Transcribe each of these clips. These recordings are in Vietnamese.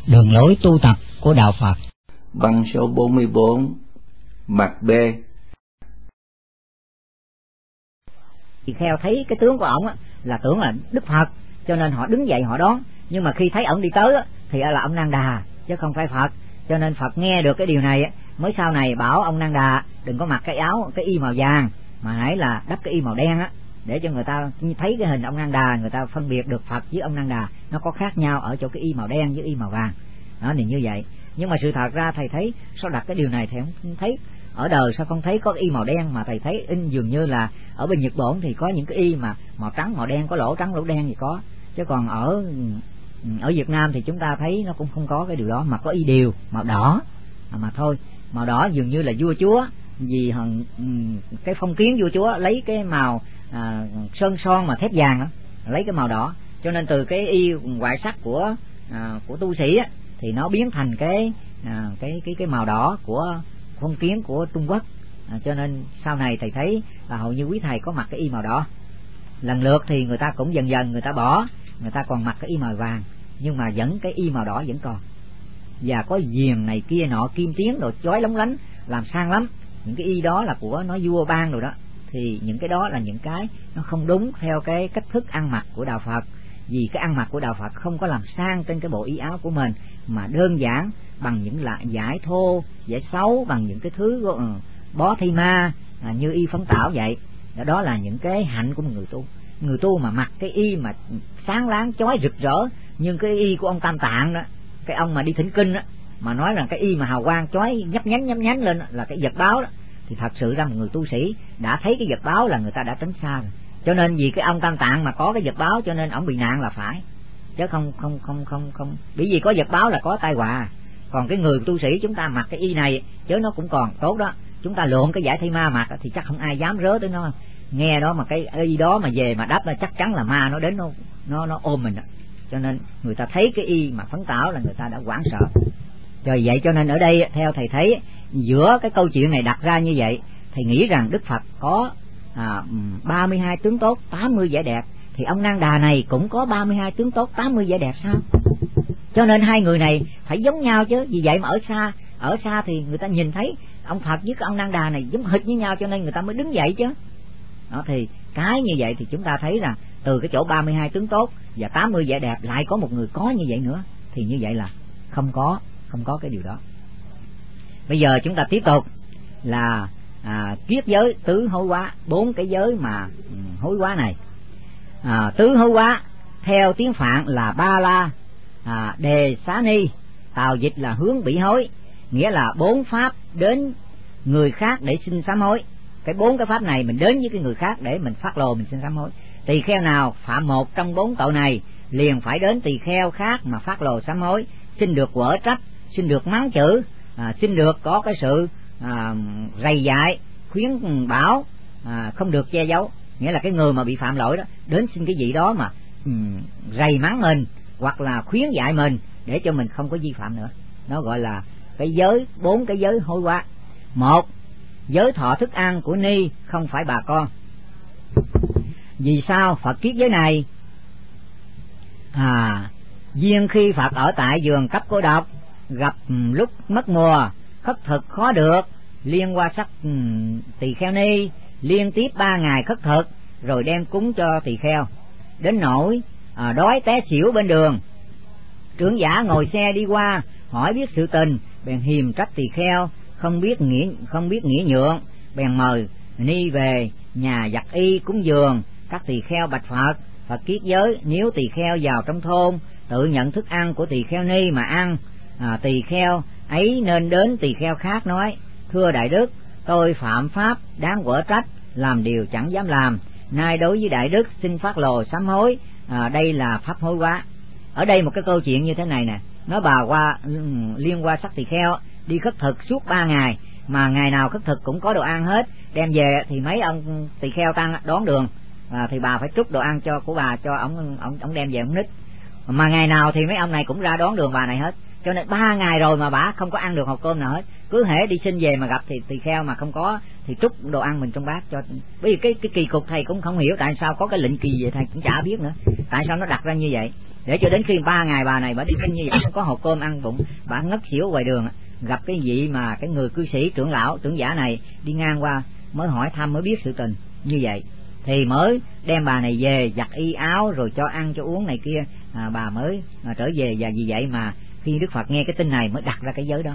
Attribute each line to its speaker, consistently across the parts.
Speaker 1: Đường lối tu tập của Đạo Phật.
Speaker 2: Băng số 44, mặt B.
Speaker 3: Tỳ kheo thấy cái tướng của ổng là tưởng là Đức Phật, cho nên họ đứng dậy họ đón. Nhưng mà khi thấy ổng đi tới thì là ông Nang Đà chứ không phải Phật. Cho nên Phật nghe được cái điều này mới sau này bảo ông Nang Đà đừng có mặc cái áo, cái y màu vàng, mà hãy là đắp cái y màu đen để cho người ta thấy cái hình ông Nang Đà, người ta phân biệt được Phật với ông Nang Đà nó có khác nhau ở chỗ cái y màu đen với y màu vàng. Đó thì như vậy. Nhưng mà sự thật ra thầy thấy sao đặt cái điều này thầy không thấy ở đời, sao không thấy có y màu đen, mà thầy thấy in dường như là ở bên Nhật Bản thì có những cái y mà màu trắng màu đen, có lỗ trắng lỗ đen thì có, chứ còn ở Việt Nam thì chúng ta thấy nó cũng không có cái điều đó, mà có y điều màu đỏ mà thôi. Màu đỏ dường như là vua chúa, vì cái phong kiến vua chúa lấy cái màu sơn son mà thép vàng đó, lấy cái màu đỏ, cho nên từ cái y ngoại sắc của tu sĩ thì nó biến thành cái màu đỏ của phong kiến của Trung Quốc. Cho nên sau này thầy thấy là hầu như quý thầy có mặc cái y màu đỏ. Lần lượt thì người ta cũng dần dần người ta bỏ, người ta còn mặc cái y màu vàng, nhưng mà vẫn cái y màu đỏ vẫn còn, và có viền này kia nọ, kim tuyến đồ chói lóng lánh, làm sang lắm. Những cái y đó là của nói vua ban rồi đó, thì những cái đó là những cái nó không đúng theo cái cách thức ăn mặc của Đạo Phật. Vì cái ăn mặc của Đạo Phật không có làm sang trên cái bộ y áo của mình, mà đơn giản bằng những loại vải thô, vải xấu, bằng những cái thứ bó thi ma như y phấn tảo vậy. Đó là những cái hạnh của một người tu. Người tu mà mặc cái y mà sáng láng chói rực rỡ, nhưng cái y của ông Tam Tạng đó, cái ông mà đi thỉnh kinh đó, mà nói rằng cái y mà hào quang chói nhấp nhánh lên đó, là cái vật báo đó, thì thật sự ra một người tu sĩ đã thấy cái vật báo là người ta đã tránh xa rồi. Cho nên vì cái ông Tam Tạng mà có cái vật báo cho nên ông bị nạn là phải, chứ không bởi vì có vật báo là có tai họa. Còn cái người tu sĩ chúng ta mặc cái y này chứ nó cũng còn tốt đó. Chúng ta lượm cái giải thi ma mặc thì chắc không ai dám rớ tới nó. Nghe đó mà cái y đó mà về mà đắp là chắc chắn là ma nó đến nó ôm mình. Cho nên người ta thấy cái y mà phấn tảo là người ta đã hoảng sợ. Rồi vậy cho nên ở đây theo thầy thấy giữa cái câu chuyện này đặt ra như vậy, thầy nghĩ rằng Đức Phật có 32 tướng tốt, 80 vẻ đẹp, thì ông Nang Đà này cũng có 32 tướng tốt, 80 vẻ đẹp sao? Cho nên hai người này phải giống nhau chứ. Vì vậy mà ở xa thì người ta nhìn thấy ông Phật với cái ông Nang Đà này giống hệt với nhau, cho nên người ta mới đứng dậy chứ. Đó, thì cái như vậy thì chúng ta thấy là từ cái chỗ 32 tướng tốt và 80 vẻ đẹp lại có một người có như vậy nữa, thì như vậy là không có cái điều đó. Bây giờ chúng ta tiếp tục là kiết giới, tứ hối hóa, 4 cái giới mà hối hóa này. Tứ hối hóa theo tiếng Phạn là Ba La Đề Xá Ni, tào dịch là hướng bị hối, nghĩa là 4 pháp đến người khác để xin sám hối. Cái 4 cái pháp này mình đến với cái người khác để mình phát lồ mình xin sám hối. Tỳ kheo nào phạm một trong 4 tội này liền phải đến tỳ kheo khác mà phát lồ sám hối, xin được quở trách, xin được mắng chửi, xin được có cái sự rầy dại, khuyến bảo, không được che giấu. Nghĩa là cái người mà bị phạm lỗi đó đến xin cái gì đó mà rầy mắng mình hoặc là khuyến dạy mình để cho mình không có vi phạm nữa. Nó gọi là cái giới, 4 cái giới hối hóa. 1. Giới thọ thức ăn của ni không phải bà con. Vì sao Phật kiết giới này? Duyên khi Phật ở tại vườn cấp cô độc, gặp lúc mất mùa, khất thực khó được, liên qua sắc tỳ kheo ni, liên tiếp 3 ngày khất thực, rồi đem cúng cho tỳ kheo. Đến nỗi đói té xỉu bên đường. Trưởng giả ngồi xe đi qua, hỏi biết sự tình, bèn hiềm trách tỳ kheo, không biết nghĩa nhượng, bèn mời ni về nhà giặt y cúng dường. Các tỳ kheo bạch Phật, Phật kiết giới nếu tỳ kheo vào trong thôn tự nhận thức ăn của tỳ kheo ni mà ăn, tỳ kheo ấy nên đến tỳ kheo khác nói: thưa đại đức, tôi phạm pháp đáng quở trách, làm điều chẳng dám làm, nay đối với đại đức xin phát lồ sám hối. Đây là pháp hối hóa. Ở đây một cái câu chuyện như thế này nè, nói bà liên qua sắc tỳ kheo đi khất thực suốt 3 ngày, mà ngày nào khất thực cũng có đồ ăn hết, đem về thì mấy ông tỳ kheo tăng đón đường, thì bà phải trút đồ ăn của bà cho ổng đem về ổng nít. Mà ngày nào thì mấy ông này cũng ra đón đường bà này hết, cho nên 3 ngày rồi mà bà không có ăn được hộp cơm nào hết. Cứ hễ đi xin về mà gặp thì tỳ kheo mà không có thì trút đồ ăn mình trong bát cho. Bởi vì cái kỳ cục thầy cũng không hiểu tại sao có cái lệnh kỳ vậy, thầy cũng chả biết nữa tại sao nó đặt ra như vậy. để cho đến khi 3 ngày bà này bà đi sinh như vậy, không có hộp cơm ăn bụng, bà ngất xỉu ngoài đường, gặp cái vị mà cái người cư sĩ trưởng lão trưởng giả này đi ngang qua mới hỏi thăm, mới biết sự tình như vậy, thì mới đem bà này về giặt y áo rồi cho ăn cho uống này kia, bà mới trở về. Và vì vậy mà khi Đức Phật nghe cái tin này mới đặt ra cái giới đó.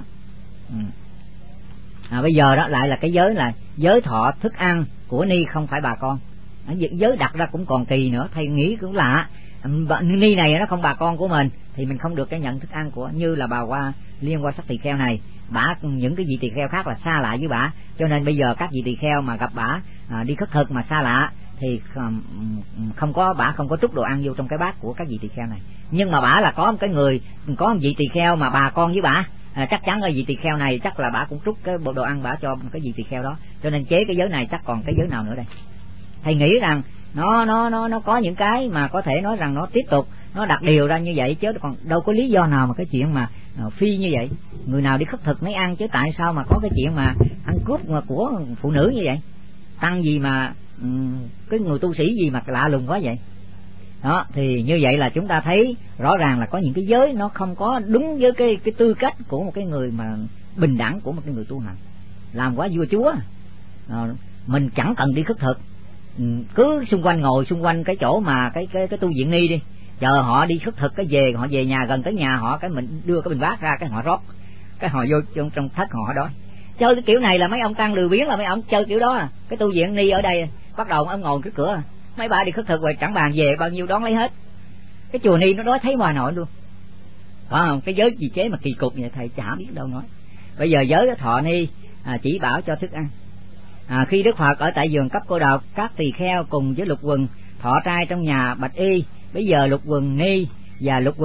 Speaker 3: Bây giờ đó lại là cái giới là giới thọ thức ăn của ni không phải bà con. Giới đặt ra cũng còn kỳ nữa, thầy nghĩ cũng lạ. Ni này nó không bà con của mình thì mình không được cái nhận thức ăn của, như là bà Liên Hoa Sắc Tỳ Kheo này, bả những cái vị tỳ kheo khác là xa lạ với bả, cho nên bây giờ các vị tỳ kheo mà gặp bả đi khất thực mà xa lạ thì bả không có trút đồ ăn vô trong cái bát của các vị tỳ kheo này. Nhưng mà bả là có một cái người, có một vị tỳ kheo mà bà con với bả, chắc chắn là vị tỳ kheo này chắc là bả cũng trút cái bộ đồ ăn bả cho cái vị tỳ kheo đó, cho nên chế cái giới này chắc còn cái giới nào nữa đây. Thầy nghĩ rằng nó có những cái mà có thể nói rằng nó tiếp tục nó đặt điều ra như vậy, chứ còn đâu có lý do nào mà cái chuyện mà phi như vậy. Người nào đi khất thực mới ăn, chứ tại sao mà có cái chuyện mà ăn cướp của phụ nữ như vậy? Tăng gì mà cái người tu sĩ gì mà lạ lùng quá vậy đó. Thì như vậy là chúng ta thấy rõ ràng là có những cái giới nó không có đúng với cái tư cách của một cái người mà bình đẳng, của một cái người tu hành. Làm quá vua chúa, mình chẳng cần đi khất thực, cứ xung quanh ngồi xung quanh cái chỗ mà cái tu viện ni đi, chờ họ đi khất thực, cái họ về nhà gần tới nhà họ, cái mình đưa cái bình bát ra, cái họ rót, cái họ vô trong thất họ đó. Chơi cái kiểu này là mấy ông tăng lười biếng, là mấy ông chơi kiểu đó. Cái tu viện ni ở đây bắt đầu ông ngồi cái cửa, mấy bà đi khất thực rồi chẳng bàn về bao nhiêu đón lấy hết. Cái chùa ni nó đói thấy ngoài nội luôn, phải không? Cái giới gì chế mà kỳ cục vậy thầy chả biết đâu nói. Bây giờ giới thọ ni chỉ bảo cho thức ăn. Khi Đức Phật ở tại vườn Cấp Cô Độc, các tỳ kheo cùng với Lục Quần thọ trai trong nhà Bạch Y. Bây giờ Lục Quần ni và Lục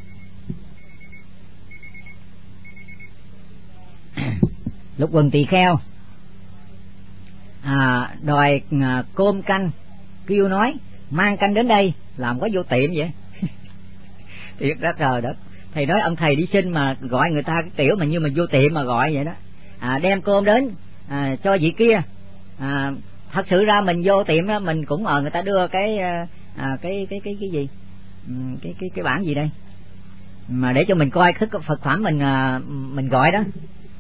Speaker 3: Quần tỳ kheo đòi cơm canh, kêu nói mang canh đến đây, làm có vô tiệm vậy. Thiệt đó trời đất. Thầy nói ông thầy đi sinh mà gọi người ta cái kiểu mà như mà vô tiệm mà gọi vậy đó. Đem cơm đến cho vị kia. Thật sự ra mình vô tiệm đó, mình cũng người ta đưa cái gì, cái bảng gì đây mà để cho mình coi cái Phật phẩm mình gọi đó,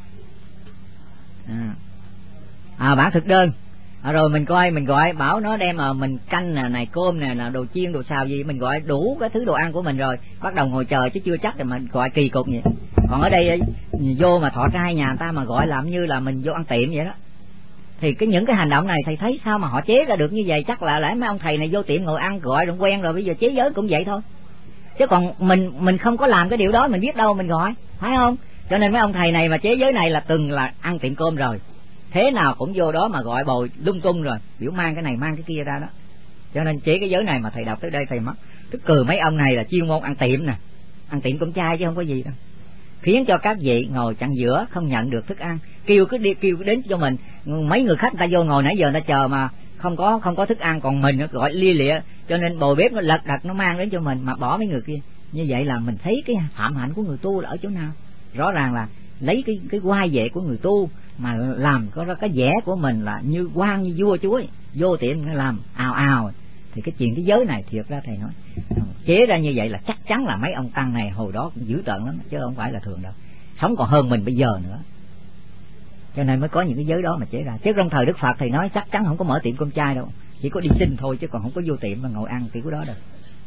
Speaker 3: bản thực đơn, rồi mình coi, mình gọi bảo nó đem mình canh này cơm này đồ chiên đồ xào gì, mình gọi đủ cái thứ đồ ăn của mình rồi bắt đầu ngồi chờ, chứ chưa chắc là mình gọi kỳ cục vậy. Còn ở đây vô mà thọ trai nhà người ta mà gọi làm như là mình vô ăn tiệm vậy đó. Thì những cái hành động này thầy thấy sao mà họ chế ra được như vậy? Chắc là lẽ mấy ông thầy này vô tiệm ngồi ăn gọi rồi quen rồi, bây giờ chế giới cũng vậy thôi. Chứ còn mình không có làm cái điều đó, mình biết đâu mình gọi, phải không? Cho nên mấy ông thầy này mà chế giới này là từng là ăn tiệm cơm rồi, thế nào cũng vô đó mà gọi bồi lung tung rồi, biểu mang cái này mang cái kia ra đó. Cho nên chế cái giới này mà thầy đọc tới đây thầy mất tức cười, mấy ông này là chuyên môn ăn tiệm nè, ăn tiệm cơm chay chứ không có gì đâu. Khiến cho các vị ngồi chặn giữa không nhận được thức ăn, kêu đến cho mình. Mấy người khách người ta vô ngồi nãy giờ người ta chờ mà không có thức ăn, còn mình nó gọi lia lịa, cho nên bồi bếp nó lật đật nó mang đến cho mình mà bỏ mấy người kia. Như vậy là mình thấy cái phạm hạnh của người tu là ở chỗ nào? Rõ ràng là lấy cái oai vệ của người tu mà làm có cái vẻ của mình là như quan như vua chúa, vô tiệm nó làm ào. Thì cái chuyện cái giới này thiệt ra thầy nói chế ra như vậy là chắc chắn là mấy ông tăng này hồi đó cũng dữ tợn lắm, chứ không phải là thường đâu, sống còn hơn mình bây giờ nữa. Cho nên mới có những cái giới đó mà chế ra. Chứ trong thời Đức Phật thầy nói chắc chắn không có mở tiệm cơm chay đâu, chỉ có đi xin thôi, chứ còn không có vô tiệm mà ngồi ăn kiểu đó đâu.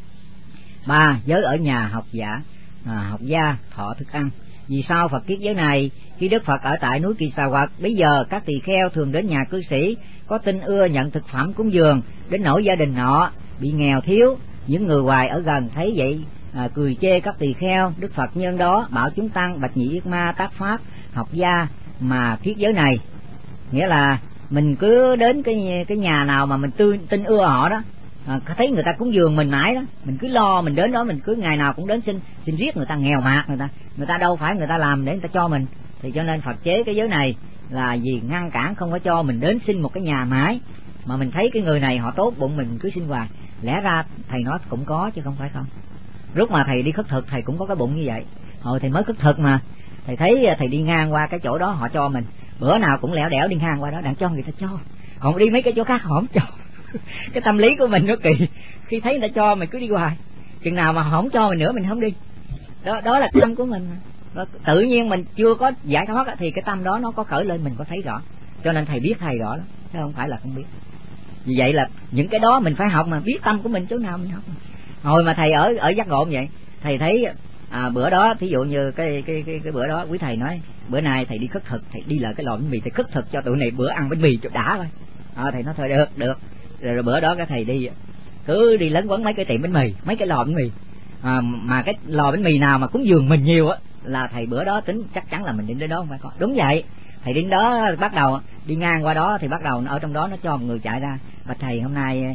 Speaker 3: 3. Giới ở nhà học gia thọ thức ăn. Vì sao Phật kiết giới này? Khi Đức Phật ở tại núi Kỳ Xà Hoạt, bây giờ các tỳ kheo thường đến nhà cư sĩ có tin ưa nhận thực phẩm cúng dường, đến nỗi gia đình họ bị nghèo thiếu. Những người hoài ở gần thấy vậy cười chê các tỳ kheo. Đức Phật nhân đó bảo chúng tăng bạch nhị yết ma tác pháp học gia mà kiết giới này. Nghĩa là mình cứ đến cái nhà nào mà mình tin ưa họ đó, thấy người ta cúng dường mình mãi đó, mình cứ lo, mình đến đó, mình cứ ngày nào cũng đến xin riết người ta nghèo mạt, người ta đâu phải người ta làm để người ta cho mình. Thì cho nên Phật chế cái giới này là vì ngăn cản không có cho mình đến xin một cái nhà mãi, mà mình thấy cái người này họ tốt bụng mình cứ xin hoài. Lẽ ra thầy nói cũng có chứ không phải không. Lúc mà thầy đi khất thực thầy cũng có cái bụng như vậy. Hồi thầy mới khất thực mà thầy thấy thầy đi ngang qua cái chỗ đó họ cho mình, bữa nào cũng lẻo đẻo đi ngang qua đó, đặng cho người ta cho, còn đi mấy cái chỗ khác họ không cho. Cái tâm lý của mình nó kỳ, khi thấy người ta cho mình cứ đi hoài. chừng nào mà không cho mình nữa mình không đi. Đó là tâm của mình. Tự nhiên mình chưa có giải thoát thì cái tâm đó nó có khởi lên, mình có thấy rõ. Cho nên thầy biết thầy rõ lắm, chứ không phải là không biết. Vì vậy là những cái đó mình phải học, mà biết tâm của mình chỗ nào mình học. Hồi mà thầy ở giác ngộ vậy, thầy thấy bữa đó thí dụ như cái bữa đó quý thầy nói bữa nay thầy đi khất thực, thầy đi lại cái lò bánh mì, thầy khất thực cho tụi này bữa ăn bánh mì cho đã thôi. Thầy nói thôi được. Rồi bữa đó cái thầy đi cứ đi lấn quấn mấy cái tiệm bánh mì, mấy cái lò bánh mì, mà cái lò bánh mì nào mà cúng dường mình nhiều là thầy bữa đó tính chắc chắn là mình đến đó không phải có. Đúng vậy, thầy đến đó bắt đầu đi ngang qua đó thì bắt đầu ở trong đó nó cho một người chạy ra, và thầy hôm nay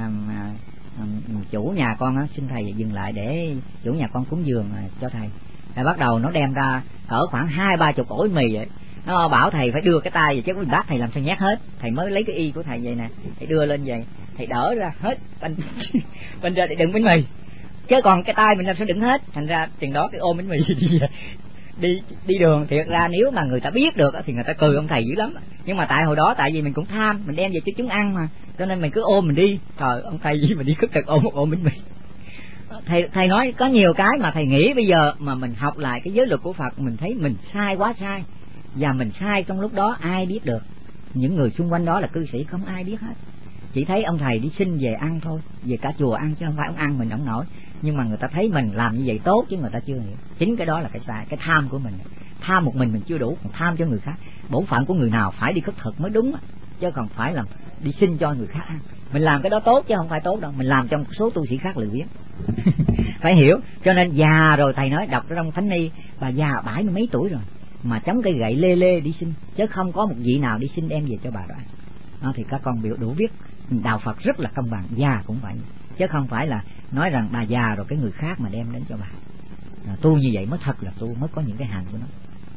Speaker 3: chủ nhà con xin thầy dừng lại để chủ nhà con cúng dường cho thầy. Rồi bắt đầu nó đem ra cỡ khoảng 20-30 ổ mì vậy, nó bảo thầy phải đưa cái tay về, chứ cái bát thầy làm sao nhét hết. Thầy mới lấy cái y của thầy vậy nè, thầy đưa lên vậy, thầy đỡ ra hết bên ra để đựng bánh mì, chứ còn cái tay mình làm sao đựng hết. Thành ra chừng đó cái ôm bánh mì đi đường. Thiệt ra nếu mà người ta biết được thì người ta cười ông thầy dữ lắm, nhưng mà tại hồi đó tại vì mình cũng tham, mình đem về cho chúng ăn mà, cho nên mình cứ ôm mình đi. Trời, ông thầy gì mà đi khất thực ôm một ôm bánh mì. Thầy nói có nhiều cái mà thầy nghĩ bây giờ mà mình học lại cái giới luật của Phật, mình thấy mình sai quá sai, và mình sai trong lúc đó ai biết được. Những người xung quanh đó là cư sĩ không ai biết hết, chỉ thấy ông thầy đi xin về ăn thôi, về cả chùa ăn, chứ không phải ông ăn mình không nổi. Nhưng mà người ta thấy mình làm như vậy tốt, chứ người ta chưa hiểu. Chính cái đó là cái sai, cái tham của mình. Tham một mình chưa đủ, còn tham cho người khác. Bổn phận của người nào phải đi khất thực mới đúng, chứ còn phải làm đi xin cho người khác ăn. Mình làm cái đó tốt chứ không phải tốt đâu, mình làm cho một số tu sĩ khác lười biếng. Phải hiểu. Cho nên già rồi, thầy nói đọc trong Thánh Ni, bà già 70 mấy tuổi rồi mà chống cây gậy lê lê đi xin, chứ không có một vị nào đi xin đem về cho bà đó. Đó thì các con biểu đủ biết đạo Phật rất là công bằng, già cũng vậy, chứ không phải là nói rằng bà già rồi cái người khác mà đem đến cho bà. Tu như vậy mới thật là tu, mới có những cái hành của nó.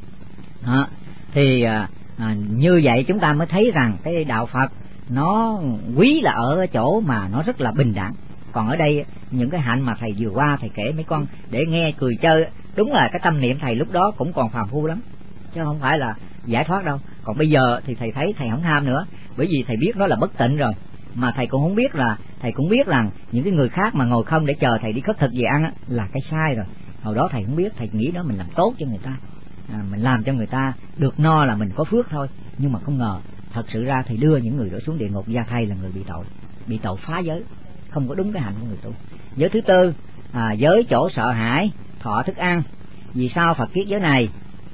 Speaker 3: Thì như vậy chúng ta mới thấy rằng cái đạo Phật nó quý là ở chỗ mà nó rất là bình đẳng. Còn ở đây những cái hạnh mà thầy vừa qua thầy kể mấy con để nghe cười chơi, đúng là cái tâm niệm thầy lúc đó cũng còn phàm phu lắm, chứ không phải là giải thoát đâu. Còn bây giờ thì thầy thấy thầy không tham nữa, bởi vì thầy biết nó là bất tịnh rồi. Mà thầy cũng không biết là, thầy cũng biết rằng những cái người khác mà ngồi không để chờ thầy đi khất thực về ăn là cái sai rồi. Hồi đó thầy không biết, thầy nghĩ đó mình làm tốt cho người ta, mình làm cho người ta được no là mình có phước thôi. Nhưng mà không ngờ thật sự ra thầy đưa những người đó xuống địa ngục, và thầy là người bị tội phá giới, không có đúng cái hạnh của người tu. Giới thứ tư, giới chỗ sợ hãi, thọ thức ăn. Vì sao Phật kiết giới này?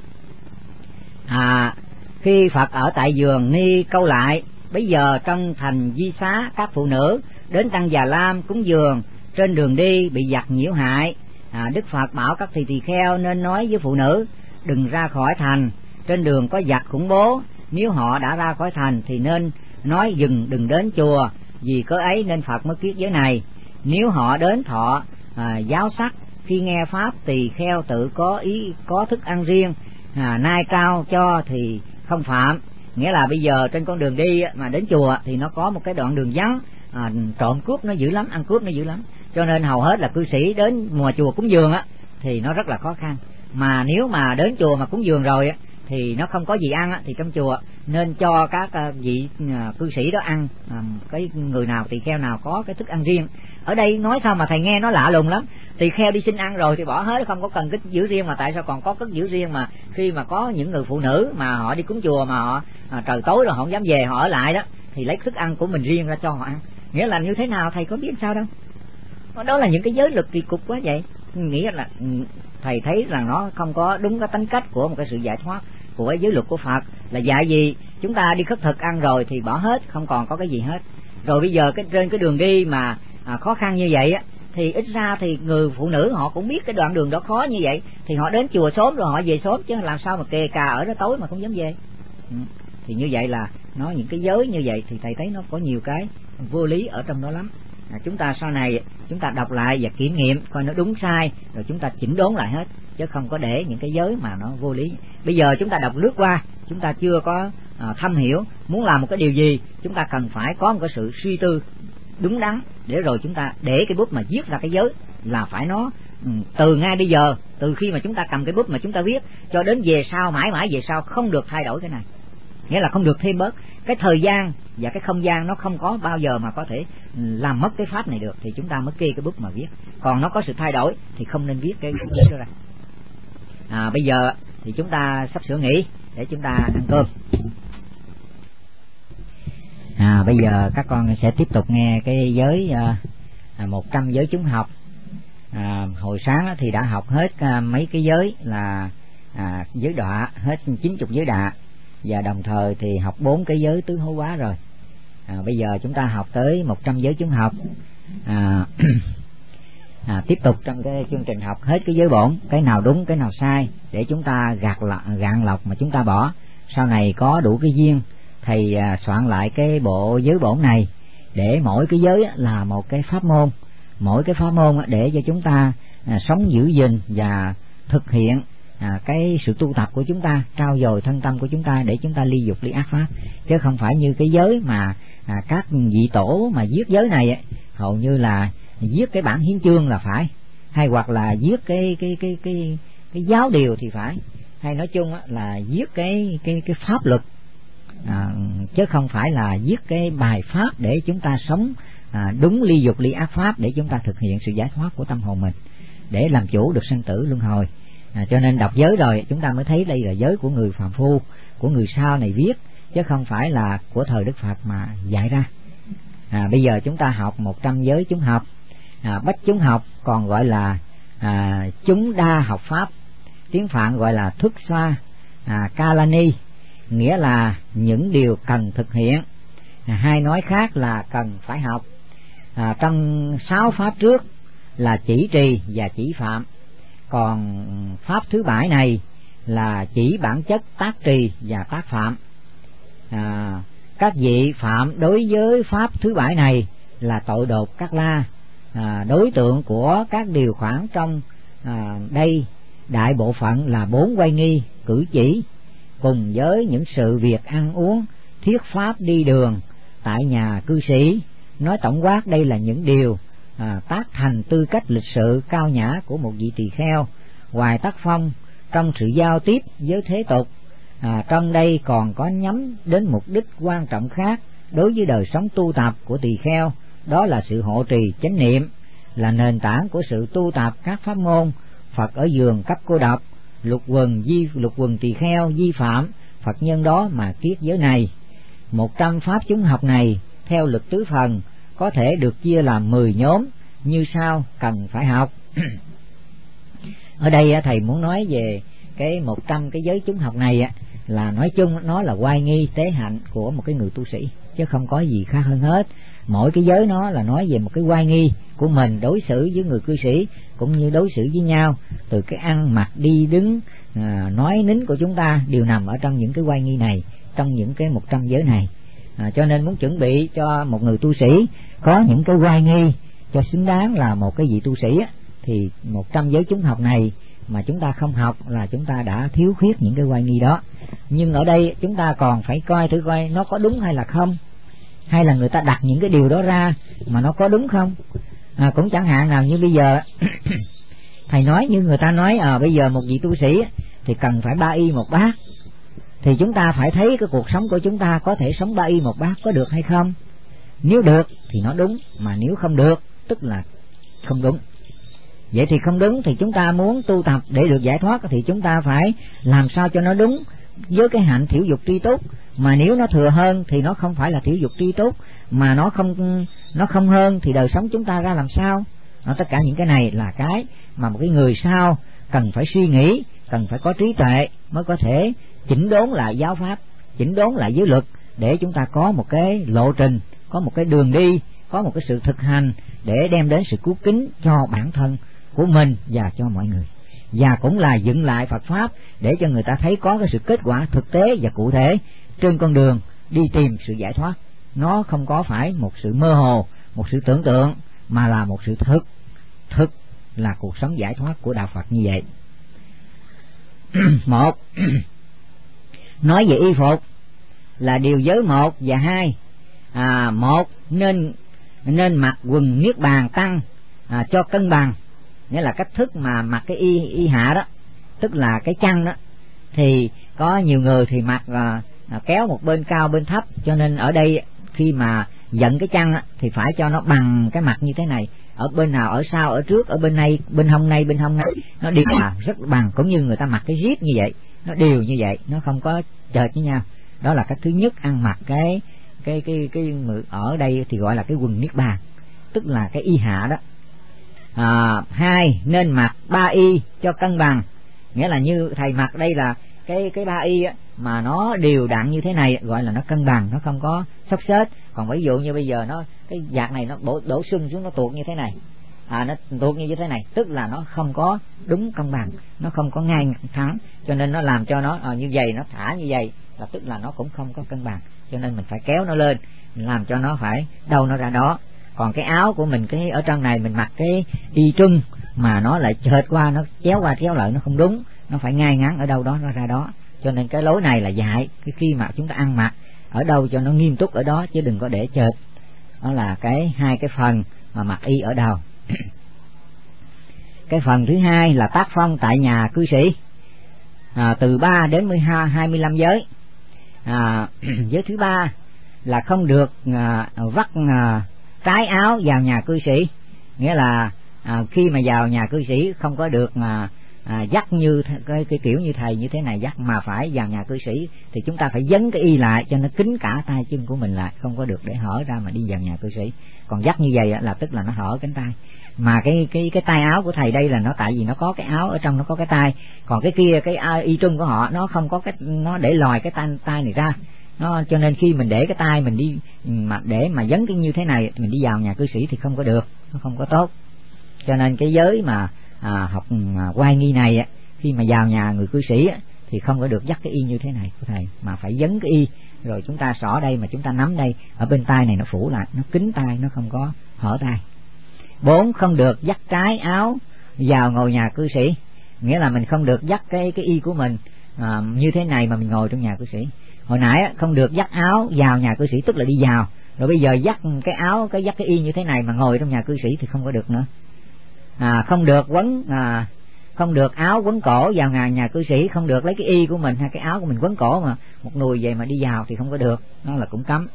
Speaker 3: Khi Phật ở tại giường Ni Câu Lại, bây giờ trong thành Di Xá, các phụ nữ đến Tăng Già Lam cúng dường, trên đường đi bị giặc nhiễu hại. Đức Phật bảo các tỳ kheo nên nói với phụ nữ đừng ra khỏi thành, trên đường có giặc khủng bố. Nếu họ đã ra khỏi thành thì nên nói đừng đến chùa. Vì cớ ấy nên Phật mới kiết giới này. Nếu họ đến thọ giáo sắc, khi nghe pháp tỳ kheo tự có thức ăn riêng, nai cao cho thì không phạm. Nghĩa là bây giờ trên con đường đi mà đến chùa thì nó có một cái đoạn đường vắng, trộm cướp nó dữ lắm, ăn cướp nó dữ lắm, cho nên hầu hết là cư sĩ đến mùa chùa cúng dường thì nó rất là khó khăn. Mà nếu mà đến chùa mà cúng dường rồi thì nó không có gì ăn thì trong chùa nên cho các vị cư sĩ đó ăn, cái người nào tỳ kheo nào có cái thức ăn riêng. Ở đây nói sao mà thầy nghe nó lạ lùng lắm. Tỳ kheo đi xin ăn rồi thì bỏ hết, không có cần cất giữ riêng, mà tại sao còn có cất giữ riêng? Mà khi mà có những người phụ nữ mà họ đi cúng chùa mà họ trời tối rồi họ không dám về, họ ở lại đó, thì lấy thức ăn của mình riêng ra cho họ ăn. Nghĩa là như thế nào thầy có biết sao đâu. Đó là những cái giới luật kỳ cục quá vậy. Nghĩa là thầy thấy rằng nó không có đúng cái tính cách của một cái sự giải thoát của cái giới luật của Phật. Là dạy gì chúng ta đi khất thực ăn rồi thì bỏ hết, không còn có cái gì hết. Rồi bây giờ trên cái đường đi mà khó khăn như vậy thì ít ra thì người phụ nữ họ cũng biết cái đoạn đường đó khó như vậy, thì họ đến chùa sớm rồi họ về sớm, chứ làm sao mà kề cà ở đó tối mà không dám về. Thì như vậy là nó những cái giới như vậy thì thầy thấy nó có nhiều cái vô lý ở trong đó lắm. Chúng ta sau này chúng ta đọc lại và kiểm nghiệm coi nó đúng sai, rồi chúng ta chỉnh đốn lại hết, chứ không có để những cái giới mà nó vô lý. Bây giờ chúng ta đọc lướt qua, chúng ta chưa có thâm hiểu. Muốn làm một cái điều gì chúng ta cần phải có một cái sự suy tư đúng đắn, để rồi chúng ta để cái bút mà viết ra cái giới là phải nó từ ngay bây giờ, từ khi mà chúng ta cầm cái bút mà chúng ta viết cho đến về sau, mãi mãi về sau không được thay đổi cái này. Nghĩa là không được thêm bớt. Cái thời gian và cái không gian nó không có bao giờ mà có thể làm mất cái pháp này được, thì chúng ta mới kê cái bút mà viết. Còn nó có sự thay đổi thì không nên viết cái đó ra. Bây giờ thì chúng ta sắp sửa nghỉ để chúng ta ăn cơm. Bây giờ các con sẽ tiếp tục nghe cái giới 100 giới chúng học. Hồi sáng thì đã học hết mấy cái giới là giới đọa, hết 90 giới đạ, và đồng thời thì học 4 cái giới tứ hối hóa rồi. Bây giờ chúng ta học tới 100 giới chúng học. Tiếp tục trong cái chương trình học hết cái giới bổn, cái nào đúng cái nào sai để chúng ta gạn lọc mà chúng ta bỏ. Sau này có đủ cái duyên thầy soạn lại cái bộ giới bổn này, để mỗi cái giới là một cái pháp môn, mỗi cái pháp môn để cho chúng ta sống giữ gìn và thực hiện cái sự tu tập của chúng ta, trau dồi thân tâm của chúng ta để chúng ta ly dục ly ác pháp, chứ không phải như cái giới mà các vị tổ mà viết giới này hầu như là viết cái bản hiến chương là phải, hay hoặc là viết cái giáo điều thì phải, hay nói chung là viết cái pháp luật, chứ không phải là viết cái bài pháp để chúng ta sống đúng ly dục ly ác pháp, để chúng ta thực hiện sự giải thoát của tâm hồn mình, để làm chủ được sanh tử luân hồi. Cho nên đọc giới rồi chúng ta mới thấy đây là giới của người phàm phu, của người sau này viết, chứ không phải là của thời Đức Phật mà dạy ra. Bây giờ chúng ta học 100 giới chúng học. Bách chúng học còn gọi là chúng đa học pháp, tiếng Phạn gọi là thức xoa kalani, nghĩa là những điều cần thực hiện, hay nói khác là cần phải học. Trong 6 pháp trước là chỉ trì và chỉ phạm, còn pháp thứ 7 này là chỉ bản chất tác trì và tác phạm. Các vị phạm đối với pháp thứ 7 này là tội đột cát la. Đối tượng của các điều khoản trong đây đại bộ phận là 4 quay nghi cử chỉ, cùng với những sự việc ăn uống, thuyết pháp đi đường tại nhà cư sĩ. Nói tổng quát đây là những điều tác thành tư cách lịch sự cao nhã của một vị tỳ kheo, ngoài tác phong trong sự giao tiếp với thế tục. Trong đây còn có nhắm đến mục đích quan trọng khác đối với đời sống tu tập của tỳ kheo, đó là sự hộ trì chánh niệm, là nền tảng của sự tu tập các pháp môn. Phật ở giường cấp cô độc, lục quần tỳ kheo vi phạm Phật nhân đó mà kiết giới này. 100 pháp chúng học này theo luật tứ phần có thể được chia làm 10 nhóm như sau cần phải học. Ở đây thầy muốn nói về cái 100 cái giới chúng học này là nói chung nó là oai nghi tế hạnh của một cái người tu sĩ, chứ không có gì khác hơn hết. Mỗi cái giới nó là nói về một cái oai nghi của mình đối xử với người cư sĩ, cũng như đối xử với nhau, từ cái ăn mặc đi đứng nói nín của chúng ta đều nằm ở trong những cái oai nghi này, trong những cái 100 giới này. Cho nên muốn chuẩn bị cho một người tu sĩ có những cái oai nghi cho xứng đáng là một cái vị tu sĩ thì 100 giới chúng học này mà chúng ta không học là chúng ta đã thiếu khuyết những cái oai nghi đó. Nhưng ở đây chúng ta còn phải coi thử coi nó có đúng hay là không, hay là người ta đặt những cái điều đó ra mà nó có đúng không. Cũng chẳng hạn nào như bây giờ thầy nói như người ta nói bây giờ một vị tu sĩ thì cần phải 3 y 1 bát, thì chúng ta phải thấy cái cuộc sống của chúng ta có thể sống 3 y 1 bát có được hay không. Nếu được thì nó đúng, mà nếu không được tức là không đúng. Vậy thì không đúng thì chúng ta muốn tu tập để được giải thoát thì chúng ta phải làm sao cho nó đúng với cái hạnh thiểu dục tri túc. Mà nếu nó thừa hơn thì nó không phải là thiểu dục tri túc, mà nó không hơn thì đời sống chúng ta ra làm sao. Tất cả những cái này là cái mà một cái người sau cần phải suy nghĩ, cần phải có trí tuệ mới có thể chỉnh đốn lại giáo pháp, chỉnh đốn lại giới luật, để chúng ta có một cái lộ trình, có một cái đường đi, có một cái sự thực hành để đem đến sự cứu kính cho bản thân của mình và cho mọi người, và cũng là dựng lại Phật pháp để cho người ta thấy có cái sự kết quả thực tế và cụ thể trên con đường đi tìm sự giải thoát. Nó không có phải một sự mơ hồ, một sự tưởng tượng, mà là một sự thực là cuộc sống giải thoát của đạo Phật như vậy. Một, nói về y phục là điều giới 1 và 2. Một, nên mặc quần niết bàn tăng cho cân bằng, nghĩa là cách thức mà mặc cái y hạ đó, tức là cái chăn đó, thì có nhiều người thì mặc kéo một bên cao bên thấp, cho nên ở đây khi mà dẫn cái chân thì phải cho nó bằng cái mặt như thế này, ở bên nào, ở sau, ở trước, ở bên này, bên hông này, nó đi rất bằng, cũng như người ta mặc cái zip như vậy, nó đều như vậy, nó không có chệch với nhau. Đó là cái thứ nhất, ăn mặc cái ở đây thì gọi là cái quần niết bàn, tức là cái y hạ đó. Hai, nên mặc ba y cho cân bằng, nghĩa là như thầy mặc đây là cái ba y mà nó đều đặn như thế này, gọi là nó cân bằng, nó không có xốc xếch. Còn ví dụ như bây giờ nó cái vạt này nó đổ sưng xuống, nó tuột như thế này, nó tuột như thế này, tức là nó không có đúng cân bằng, nó không có ngay thẳng, cho nên nó làm cho nó như vậy, nó thả như vậy là tức là nó cũng không có cân bằng, cho nên mình phải kéo nó lên, mình làm cho nó phải đâu nó ra đó. Còn cái áo của mình, cái ở trong này mình mặc cái y trung mà nó lại chệch qua, nó chéo qua chéo lại, nó không đúng, nó phải ngay ngắn ở đâu đó nó ra đó. Cho nên cái lối này là dạy cái khi mà chúng ta ăn mặc ở đâu cho nó nghiêm túc ở đó, chứ đừng có để chệch. Đó là hai cái phần mà mặc y ở đầu. Cái phần thứ hai là tác phong tại nhà cư sĩ, từ 3 đến 25 giới. Giới thứ ba là không được vắt trái áo vào nhà cư sĩ, nghĩa là khi mà vào nhà cư sĩ không có được dắt như cái kiểu như thầy như thế này dắt, mà phải vào nhà cư sĩ thì chúng ta phải dấn cái y lại cho nó kín cả tay chân của mình lại, không có được để hở ra mà đi vào nhà cư sĩ. Còn dắt như vậy là tức là nó hở cánh tay. Mà cái tay áo của thầy đây là nó tại vì nó có cái áo ở trong, nó có cái tay, còn cái kia cái y trung của họ nó không có cái, nó để lòi cái tay này ra, nó cho nên khi mình để cái tay mình đi mà để mà dấn cái như thế này mình đi vào nhà cư sĩ thì không có được, nó không có tốt. Cho nên cái giới mà học oai nghi này khi mà vào nhà người cư sĩ thì không có được dắt cái y như thế này của thầy, mà phải dấn cái y rồi chúng ta xỏ đây mà chúng ta nắm đây, ở bên tay này nó phủ lại, nó kín tay, nó không có hở tay. 4, không được dắt trái áo vào ngồi nhà cư sĩ, nghĩa là mình không được dắt cái y của mình như thế này mà mình ngồi trong nhà cư sĩ. Hồi nãy không được dắt áo vào nhà cư sĩ tức là đi vào, rồi bây giờ dắt cái áo, dắt cái y như thế này mà ngồi trong nhà cư sĩ thì không có được nữa. Không được không được áo quấn cổ vào nhà cư sĩ, không được lấy cái y của mình hay cái áo của mình quấn cổ mà một nùi vậy mà đi vào thì không có được, nó là cũng cấm.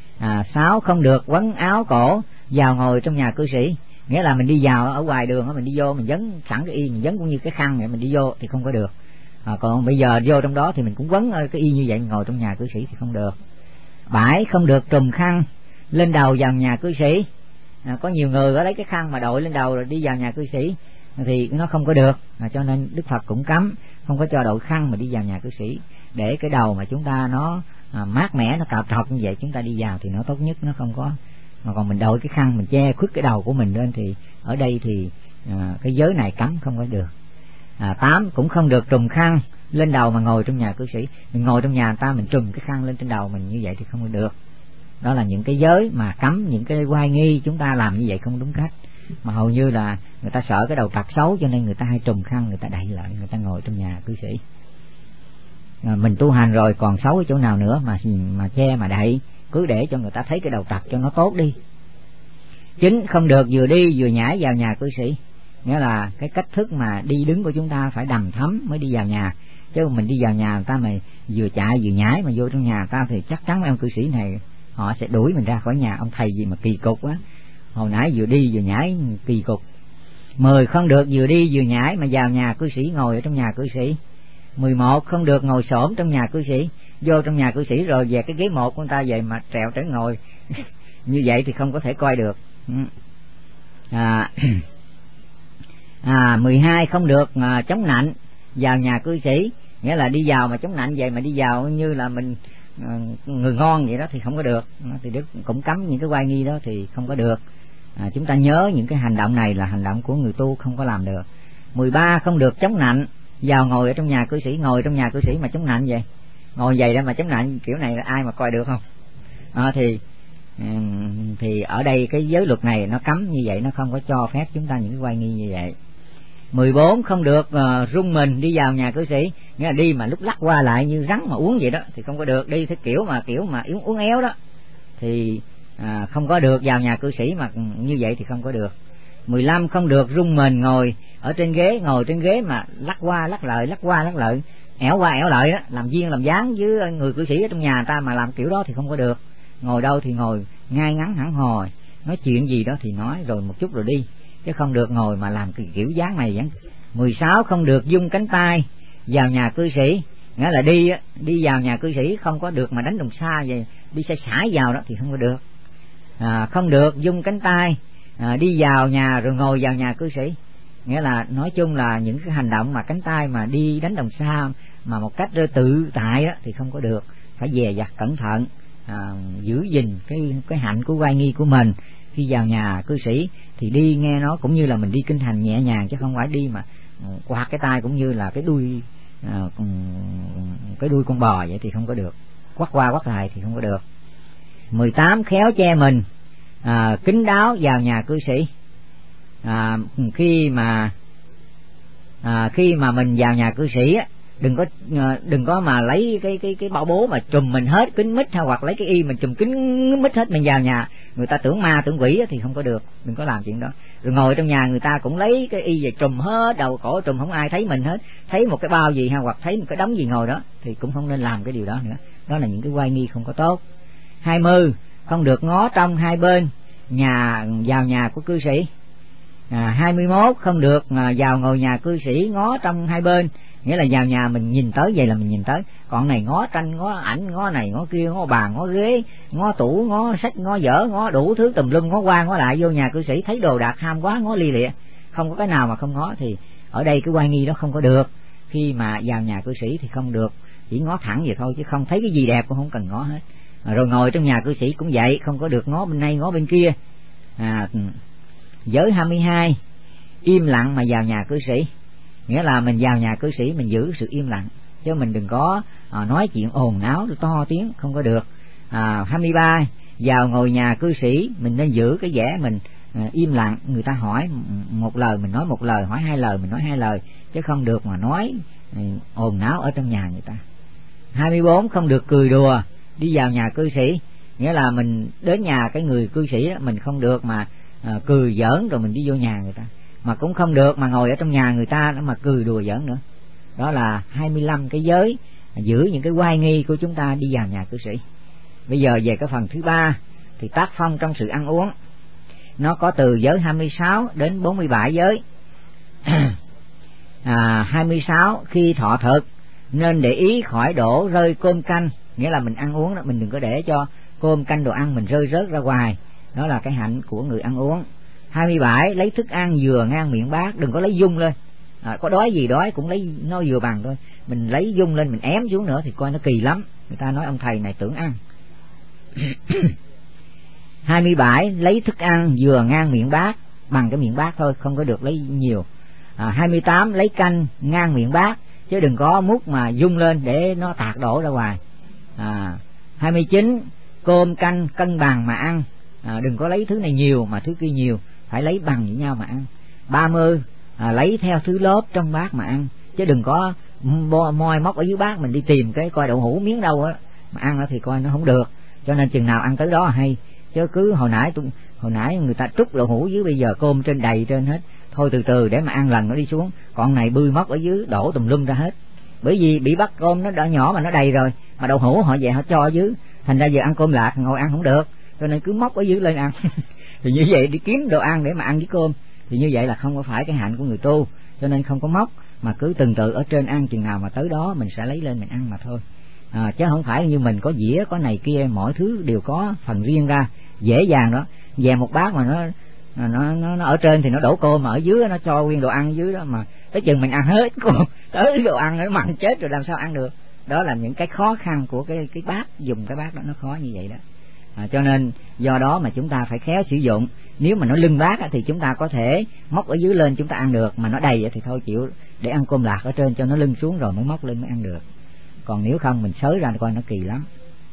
Speaker 3: 6, không được quấn áo cổ vào ngồi trong nhà cư sĩ, nghĩa là mình đi vào ở ngoài đường mình đi vô mình dấn sẵn cái y, mình dấn cũng như cái khăn vậy mình đi vô thì không có được. Còn bây giờ vô trong đó thì mình cũng quấn cái y như vậy ngồi trong nhà cư sĩ thì không được. 7, không được trùm khăn lên đầu vào nhà cư sĩ. Có nhiều người có lấy cái khăn mà đội lên đầu rồi đi vào nhà cư sĩ thì nó không có được, cho nên Đức Phật cũng cấm không có cho đội khăn mà đi vào nhà cư sĩ, để cái đầu mà chúng ta nó mát mẻ, nó cạo trọc như vậy chúng ta đi vào thì nó tốt nhất, nó không có. Mà còn mình đội cái khăn mình che khuất cái đầu của mình lên thì ở đây thì cái giới này cấm không có được. 8, cũng không được trùm khăn lên đầu mà ngồi trong nhà cư sĩ. Mình ngồi trong nhà người ta mình trùm cái khăn lên trên đầu mình như vậy thì không có được. Đó là những cái giới mà cấm, những cái oai nghi chúng ta làm như vậy không đúng cách. Mà hầu như là người ta sợ cái đầu trật xấu cho nên người ta hay trùm khăn, người ta đậy lại, người ta ngồi trong nhà cư sĩ. Mình tu hành rồi còn xấu ở chỗ nào nữa mà che mà đậy, cứ để cho người ta thấy cái đầu trật cho nó tốt đi. 9, không được vừa đi vừa nhảy vào nhà cư sĩ, nghĩa là cái cách thức mà đi đứng của chúng ta phải đằm thấm mới đi vào nhà, chứ mình đi vào nhà người ta mà vừa chạy vừa nhảy mà vô trong nhà người ta thì chắc chắn em cư sĩ này họ sẽ đuổi mình ra khỏi nhà. Ông thầy gì mà kỳ cục quá, hồi nãy vừa đi vừa nhảy kỳ cục. 10, không được vừa đi vừa nhảy mà vào nhà cư sĩ ngồi ở trong nhà cư sĩ. 11, không được ngồi xổm trong nhà cư sĩ, vô trong nhà cư sĩ rồi về cái ghế một của người ta vậy mà trèo trở ngồi như vậy thì không có thể coi được. 12, không được chống nạnh vào nhà cư sĩ, nghĩa là đi vào mà chống nạnh vậy mà đi vào như là mình người ngon vậy đó thì không có được. Thì Đức cũng cấm những cái oai nghi đó thì không có được. Chúng ta nhớ những cái hành động này là hành động của người tu không có làm được. 13, không được chống nạnh vào ngồi ở trong nhà cư sĩ, ngồi trong nhà cư sĩ mà chống nạnh vậy, ngồi vậy đó mà chống nạnh kiểu này là ai mà coi được không? Thì ở đây cái giới luật này nó cấm như vậy, nó không có cho phép chúng ta những cái oai nghi như vậy. 14, không được rung mình đi vào nhà cư sĩ, nghĩa là đi mà lúc lắc qua lại như rắn mà uống vậy đó thì không có được. Đi theo kiểu mà uống éo đó thì không có được, vào nhà cư sĩ mà như vậy thì không có được. 15, không được rung mình ngồi ở trên ghế, ngồi trên ghế mà lắc qua lắc lại, éo qua éo lại đó, làm duyên làm dáng với người cư sĩ ở trong nhà người ta mà làm kiểu đó thì không có được. ngồi đâu thì ngồi ngay ngắn hẳn hoi, nói chuyện gì đó thì nói rồi một chút rồi đi, chứ không được ngồi mà làm kiểu dáng này dáng. 16 không được dung cánh tay vào nhà cư sĩ, nghĩa là đi vào nhà cư sĩ không có được mà đánh đồng xa vậy, đi xe sải vào đó thì không có được. Không được dung cánh tay đi vào nhà rồi ngồi vào nhà cư sĩ, nghĩa là nói chung là những cái hành động mà cánh tay mà đi đánh đồng xa mà một cách tự tại đó thì không có được, phải dè dặt cẩn thận, giữ gìn cái hạnh của oai nghi của mình. Khi vào nhà cư sĩ thì đi nghe nó cũng như là mình đi kinh hành nhẹ nhàng, chứ không phải đi mà quạt cái tay cũng như là cái đuôi con bò vậy thì không có được, quắt qua quắt lại thì không có được. 18 khéo che mình, kín đáo vào nhà cư sĩ. Khi mà mình vào nhà cư sĩ á, đừng có mà lấy cái bao bố mà trùm mình hết kín mít, hay hoặc lấy cái y mình trùm kín mít hết mình vào nhà, người ta tưởng ma tưởng quỷ thì không có được, đừng có làm chuyện đó. Rồi ngồi trong nhà người ta cũng lấy cái y về trùm hết đầu cổ, trùm không ai thấy mình hết, thấy một cái bao gì hay hoặc thấy một cái đống gì ngồi đó thì cũng không nên làm cái điều đó nữa. Đó là những cái oai nghi không có tốt. 20 không được ngó trong hai bên vào nhà của cư sĩ. 21 không được vào ngồi nhà cư sĩ ngó trong hai bên, nghĩa là vào nhà mình nhìn tới vậy là mình nhìn tới, còn này ngó tranh ngó ảnh ngó này ngó kia, ngó bàn ngó ghế ngó tủ ngó sách ngó dở ngó đủ thứ tùm lum, ngó qua ngó lại vô nhà cư sĩ thấy đồ đạc ham quá ngó li lịa, không có cái nào mà không ngó. Thì ở đây cái oai nghi đó không có được. Khi mà vào nhà cư sĩ thì không được, chỉ ngó thẳng vậy thôi, chứ không thấy cái gì đẹp cũng không cần ngó hết. Rồi ngồi trong nhà cư sĩ cũng vậy, không có được ngó bên này ngó bên kia. Giới 22 im lặng mà vào nhà cư sĩ, nghĩa là mình vào nhà cư sĩ mình giữ sự im lặng, chứ mình đừng có nói chuyện ồn náo to tiếng, không có được. 23 vào ngồi nhà cư sĩ mình nên giữ cái vẻ mình im lặng, người ta hỏi một lời mình nói một lời, hỏi hai lời mình nói hai lời, chứ không được mà nói ồn náo ở trong nhà người ta. 24 không được cười đùa đi vào nhà cư sĩ, nghĩa là mình đến nhà cái người cư sĩ đó, mình không được mà cười giỡn rồi mình đi vô nhà người ta, mà cũng không được mà ngồi ở trong nhà người ta mà cười đùa giỡn nữa. Đó là 25 cái giới giữ những cái oai nghi của chúng ta đi vào nhà cư sĩ. Bây giờ về cái phần thứ 3 thì tác phong trong sự ăn uống, nó có từ giới 26 đến 47 giới. 26 khi thọ thực nên để ý khỏi đổ rơi cơm canh, nghĩa là mình ăn uống đó, mình đừng có để cho cơm canh đồ ăn mình rơi rớt ra ngoài, đó là cái hạnh của người ăn uống. 27 lấy thức ăn vừa ngang miệng bát, đừng có lấy dung lên, có đói gì đói cũng lấy nó vừa bằng thôi, mình lấy dung lên mình ém xuống nữa thì coi nó kỳ lắm, người ta nói ông thầy này tưởng ăn. 27 lấy thức ăn vừa ngang miệng bát, bằng cái miệng bát thôi, không có được lấy nhiều. 28 lấy canh ngang miệng bát, chứ đừng có múc mà dung lên để nó tạt đổ ra ngoài. 29 cơm canh cân bằng mà ăn, đừng có lấy thứ này nhiều mà thứ kia nhiều, phải lấy bằng với nhau mà ăn. 30 lấy theo thứ lớp trong bát mà ăn, chứ đừng có moi móc ở dưới bát mình đi tìm cái coi đậu hũ miếng đâu á mà ăn thì coi nó không được, cho nên chừng nào ăn tới đó hay, chứ cứ hồi nãy người ta trút đậu hũ dưới, bây giờ cơm trên đầy trên hết, thôi từ từ để mà ăn lần nó đi xuống, còn này bươi móc ở dưới đổ tùm lum ra hết, bởi vì bị bắt cơm nó đã nhỏ mà nó đầy rồi, mà đậu hũ họ về họ cho ở dưới, thành ra giờ ăn cơm lạc ngồi ăn không được, cho nên cứ móc ở dưới lên ăn. Thì như vậy đi kiếm đồ ăn để mà ăn với cơm, thì như vậy là không có phải cái hạnh của người tu, cho nên không có móc, mà cứ từng từ ở trên ăn, chừng nào mà tới đó mình sẽ lấy lên mình ăn mà thôi. Chứ không phải như mình có dĩa có này kia, mỗi thứ đều có phần riêng ra, dễ dàng đó. Về một bát mà nó ở trên thì nó đổ cơm, mà ở dưới nó cho nguyên đồ ăn dưới đó, mà tới chừng mình ăn hết cơm tới đồ ăn nó mặn chết rồi làm sao ăn được. Đó là những cái khó khăn của cái bát, dùng cái bát đó nó khó như vậy đó. Cho nên do đó mà chúng ta phải khéo sử dụng. Nếu mà nó lưng bát thì chúng ta có thể móc ở dưới lên chúng ta ăn được, mà nó đầy thì thôi chịu để ăn cơm lạc ở trên cho nó lưng xuống rồi mới móc lên mới ăn được, còn nếu không mình xới ra coi nó kỳ lắm.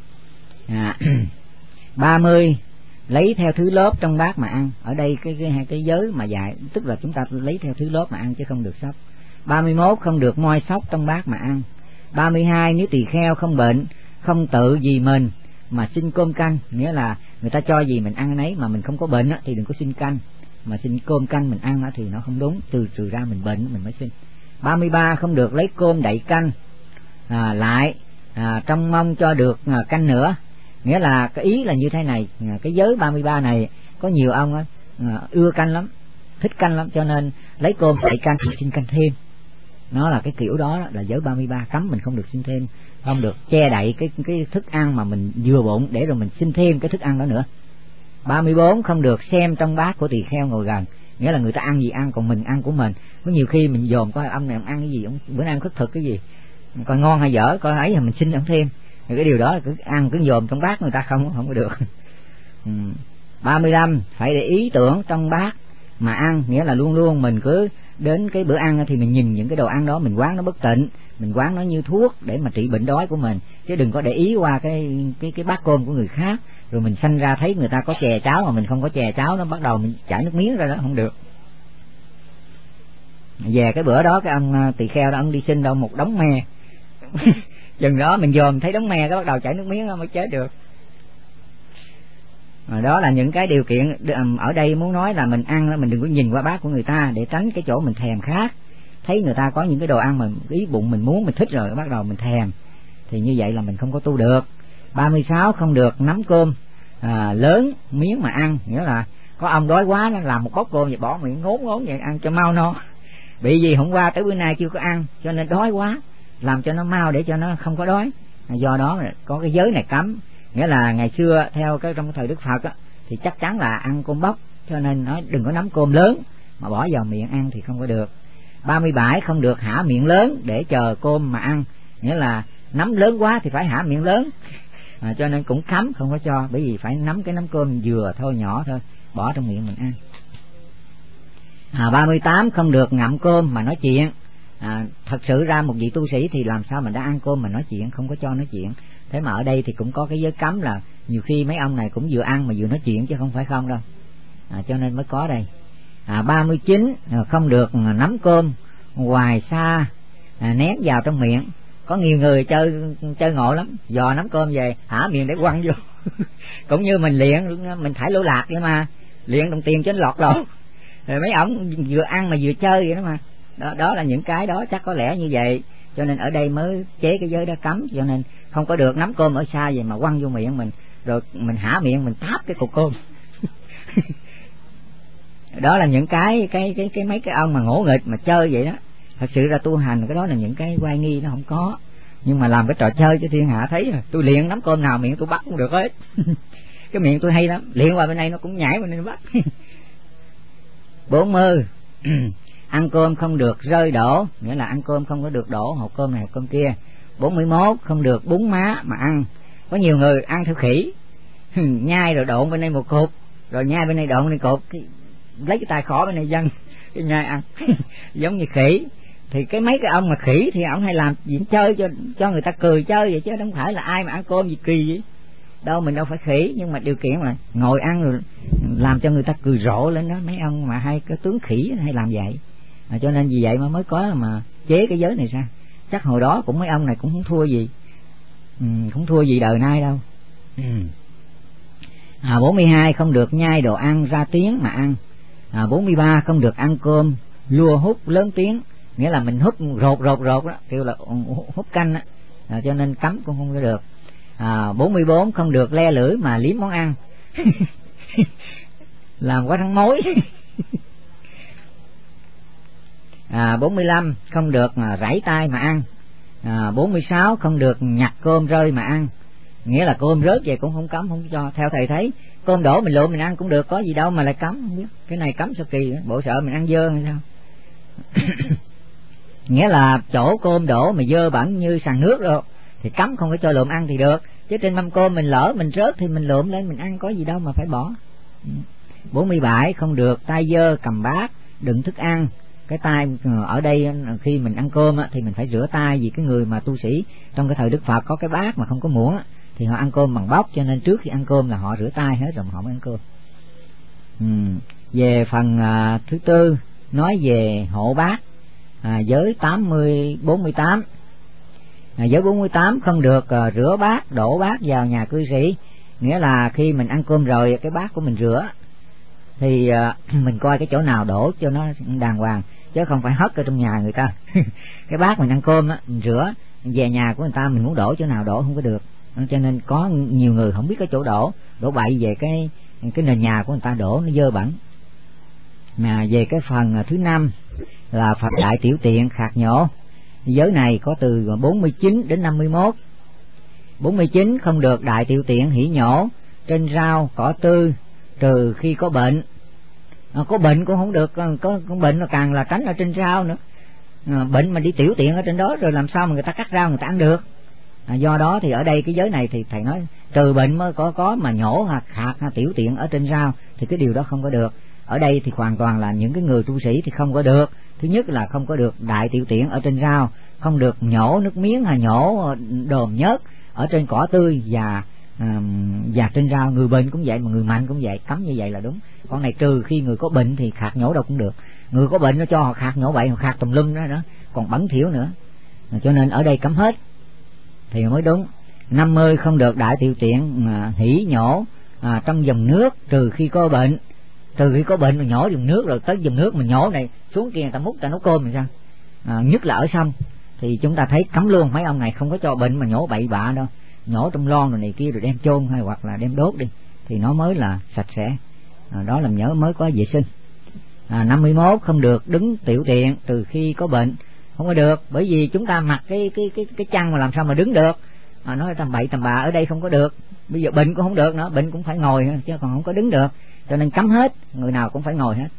Speaker 3: 30 lấy theo thứ lớp trong bát mà ăn, ở đây cái giới mà dạy tức là chúng ta lấy theo thứ lớp mà ăn chứ không được xóc. 31 không được moi xóc trong bát mà ăn. 32 nếu tỳ kheo không bệnh không tự vì mình mà xin cơm canh, nghĩa là người ta cho gì mình ăn nấy, mà mình không có bệnh thì đừng có xin canh, mà xin cơm canh mình ăn thì nó không đúng, trừ ra mình bệnh mình mới xin. 33 không được lấy cơm đậy canh lại trong mong cho được canh nữa, Nghĩa là cái ý là như thế này, cái giới 33 này có nhiều ông á ưa canh lắm, thích canh lắm, cho nên lấy cơm đậy canh xin canh thêm. Nó là cái kiểu đó là giới 33, cấm mình không được xin thêm, không được che đậy cái thức ăn mà mình vừa bụng để rồi mình xin thêm cái thức ăn đó nữa. 34, không được xem trong bát của tỳ kheo ngồi gần. Nghĩa là người ta ăn gì ăn, còn mình ăn của mình. Có nhiều khi mình dòm coi ông này ông ăn cái gì, bữa nay ông khất thực cái gì, coi ngon hay dở, coi ấy là mình xin ông thêm. Thì cái điều đó là cứ ăn cứ dòm trong bát người ta không có được. 35, phải để ý tưởng trong bát mà ăn. Nghĩa là luôn luôn mình cứ đến cái bữa ăn thì mình nhìn những cái đồ ăn đó, mình quán nó bất tịnh, mình quán nó như thuốc để mà trị bệnh đói của mình, chứ đừng có để ý qua cái bát cơm của người khác, rồi mình sanh ra thấy người ta có chè cháo mà mình không có chè cháo, nó bắt đầu mình chảy nước miếng ra, đó không được. Về cái bữa đó cái ông tỳ kheo đó ông đi xin đâu một đống me chừng đó mình dòm thấy đống me cái bắt đầu chảy nước miếng mới chết được. Đó là những cái điều kiện ở đây muốn nói là mình ăn mình đừng có nhìn qua bát của người ta để tránh cái chỗ mình thèm khác. Thấy người ta có những cái đồ ăn mà ý bụng mình muốn, mình thích rồi bắt đầu mình thèm, thì như vậy là mình không có tu được. 36, không được nắm cơm lớn miếng mà ăn. Nghĩa là có ông đói quá nó làm một bóc cơm vậy bỏ miệng ngốn vậy ăn cho mau no. Bị gì hôm qua tới bữa nay chưa có ăn cho nên đói quá, làm cho nó mau để cho nó không có đói. Do đó có cái giới này cấm. Nghĩa là ngày xưa theo cái trong thời Đức Phật á, thì chắc chắn là ăn cơm bóc, cho nên nói đừng có nắm cơm lớn mà bỏ vào miệng ăn thì không có được. 37, không được hả miệng lớn để chờ cơm mà ăn. Nghĩa là nắm lớn quá thì phải hả miệng lớn, cho nên cũng cấm không có cho, bởi vì phải nắm cái nắm cơm vừa thôi, nhỏ thôi, bỏ trong miệng mình ăn. 38, không được ngậm cơm mà nói chuyện. Thật sự ra một vị tu sĩ thì làm sao mà đã ăn cơm mà nói chuyện, không có cho nói chuyện. Thế mà ở đây thì cũng có cái giới cấm là nhiều khi mấy ông này cũng vừa ăn mà vừa nói chuyện chứ không phải không đâu, cho nên mới có đây. 39, không được nắm cơm hoài xa ném vào trong miệng. Có nhiều người chơi ngộ lắm, dò nắm cơm về hả miệng để quăng vô cũng như mình luyện, mình thải lỗ lạc vậy mà, luyện đồng tiền trên lọt lỗ. Rồi mấy ổng vừa ăn mà vừa chơi vậy đó mà. Đó là những cái đó chắc có lẽ như vậy, cho nên ở đây mới chế cái giới đó cấm, cho nên không có được nắm cơm ở xa vậy mà quăng vô miệng mình, rồi mình hả miệng mình táp cái cục cơm. Đó là những cái mấy cái ông mà ngỗ nghịch mà chơi vậy đó. Thật sự ra tu hành cái đó là những cái oai nghi nó không có, nhưng mà làm cái trò chơi cho thiên hạ thấy rồi. Tôi luyện nắm cơm nào miệng tôi bắt cũng được hết. Cái miệng tôi hay lắm, luyện qua bên đây nó cũng nhảy bên đây nó bắt. 40, ăn cơm không được rơi đổ. Nghĩa là ăn cơm không có được đổ hộp cơm này hộp cơm kia. 41, không được búng má mà ăn. Có nhiều người ăn theo khỉ, nhai rồi độn bên đây một cục, rồi nhai bên đây độn bên đây cục, lấy cái tay khỏ bên này văng cái nhai ăn giống như khỉ. Thì cái mấy cái ông mà khỉ thì ông hay làm diễn chơi cho người ta cười chơi vậy, chứ không phải là ai mà ăn cơm gì kỳ vậy đâu. Mình đâu phải khỉ, nhưng mà điều kiện mà ngồi ăn rồi làm cho người ta cười rộ lên đó. Mấy ông mà hay cái tướng khỉ hay làm vậy, cho nên vì vậy mà mới có mà chế cái giới này ra. Chắc hồi đó cũng mấy ông này cũng không thua gì, không thua gì đời nay đâu. 42, không được nhai đồ ăn ra tiếng mà ăn. 43, không được ăn cơm lua hút lớn tiếng. Nghĩa là mình hút rột đó, kêu là hút canh đó, cho nên cấm cũng không có được. 44, không được le lưỡi mà liếm món ăn. Làm quá trắng mối. 45, không được rảy tay mà ăn. 46, không được nhặt cơm rơi mà ăn. Nghĩa là cơm rớt vậy cũng không cấm, không cho. Theo thầy thấy cơm đổ mình lượm mình ăn cũng được, có gì đâu mà lại cấm, không biết. Cái này cấm sao kỳ, bộ sợ mình ăn dơ hay sao. Nghĩa là chỗ cơm đổ mà dơ bẩn như sàn nước rồi thì cấm không có cho lượm ăn thì được, chứ trên mâm cơm mình lỡ mình rớt thì mình lượm lên mình ăn, có gì đâu mà phải bỏ. 47, không được tay dơ cầm bát đựng thức ăn. Cái tay ở đây khi mình ăn cơm thì mình phải rửa tay, vì cái người mà tu sĩ trong cái thời Đức Phật có cái bát mà không có muỗng thì họ ăn cơm bằng bóc, cho nên trước khi ăn cơm là họ rửa tay hết rồi mà họ mới ăn cơm. Về phần thứ tư nói về hộ bát, giới 48. Giới 48, không được rửa bát đổ bát vào nhà cư sĩ. Nghĩa là khi mình ăn cơm rồi cái bát của mình rửa thì mình coi cái chỗ nào đổ cho nó đàng hoàng, chứ không phải hất ở trong nhà người ta. Cái bát mình ăn cơm mình rửa về nhà của người ta mình muốn đổ chỗ nào đổ không có được. cho nên có nhiều người không biết cái chỗ đổ bậy về cái nền nhà của người ta, đổ nó dơ bẩn. Mà về cái phần thứ 5 là Phật đại tiểu tiện khạc nhổ. Giới này có từ 49 đến 51. 49 không được đại tiểu tiện hỉ nhổ trên rau cỏ tươi trừ khi có bệnh. Có bệnh cũng không được, có bệnh là càng là tránh ở trên rau nữa. Bệnh mà đi tiểu tiện ở trên đó rồi làm sao mà người ta cắt rau người ta ăn được. Do đó thì ở đây cái giới này thì thầy nói trừ bệnh mới có mà nhổ hoặc khạc tiểu tiện ở trên rau thì cái điều đó không có được. Ở đây thì hoàn toàn là những cái người tu sĩ thì không có được. Thứ nhất là không có được đại tiểu tiện ở trên rau, không được nhổ nước miếng hay nhổ đờm nhớt ở trên cỏ tươi và trên rau. Người bệnh cũng vậy mà người mạnh cũng vậy, cấm như vậy là đúng. Con này trừ khi người có bệnh thì khạc nhổ đâu cũng được. Người có bệnh nó cho họ khạc nhổ bậy, họ khạc tùm lum đó còn bẩn thỉu nữa. Cho nên ở đây cấm hết thì mới đúng. 50 không được đại tiểu tiện hỉ nhổ trong dòng nước trừ khi có bệnh. Trừ khi có bệnh mà nhổ dòng nước rồi tới dòng nước mình nhổ này xuống kia người ta múc ta nấu cơm thì sao? Nhất là ở sông thì chúng ta thấy cấm luôn. Mấy ông này không có cho bệnh mà nhổ bậy bạ đâu, nhổ trong lon rồi này kia rồi đem chôn hay hoặc là đem đốt đi thì nó mới là sạch sẽ. Đó làm nhớ mới có vệ sinh. 51 không được đứng tiểu tiện từ khi có bệnh. Không có được, bởi vì chúng ta mặc cái chăn mà làm sao mà đứng được. Nói tầm bậy tầm bạ ở đây không có được. Bây giờ bệnh cũng không được nữa, bệnh cũng phải ngồi chứ còn không có đứng được. Cho nên cấm hết, người nào cũng phải ngồi hết.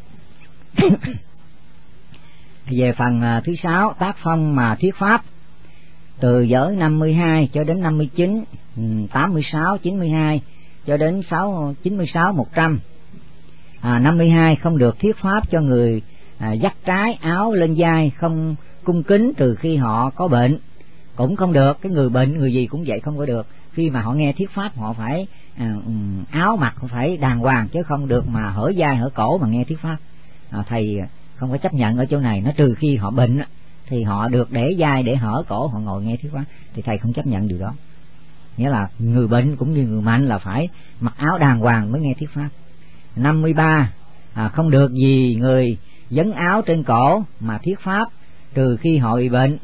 Speaker 3: Về phần thứ 6, tác phong mà thuyết pháp từ giới 52 cho đến 59, 86, 92 cho đến 96, 100. 52 không được thuyết pháp cho người dắt trái áo lên vai, không cung kính trừ khi họ có bệnh. Cũng không được, cái người bệnh người gì cũng vậy không có được. Khi mà họ nghe thuyết pháp họ phải áo mặc phải đàng hoàng chứ không được mà hở vai hở cổ mà nghe thuyết pháp. Thầy không có chấp nhận ở chỗ này, nó trừ khi họ bệnh thì họ được để vai để hở cổ họ ngồi nghe thuyết pháp, thì thầy không chấp nhận điều đó. Nghĩa là người bệnh cũng như người mạnh là phải mặc áo đàng hoàng mới nghe thuyết pháp. 53 không được vì người dấn áo trên cổ mà thuyết pháp trừ khi họ bị bệnh.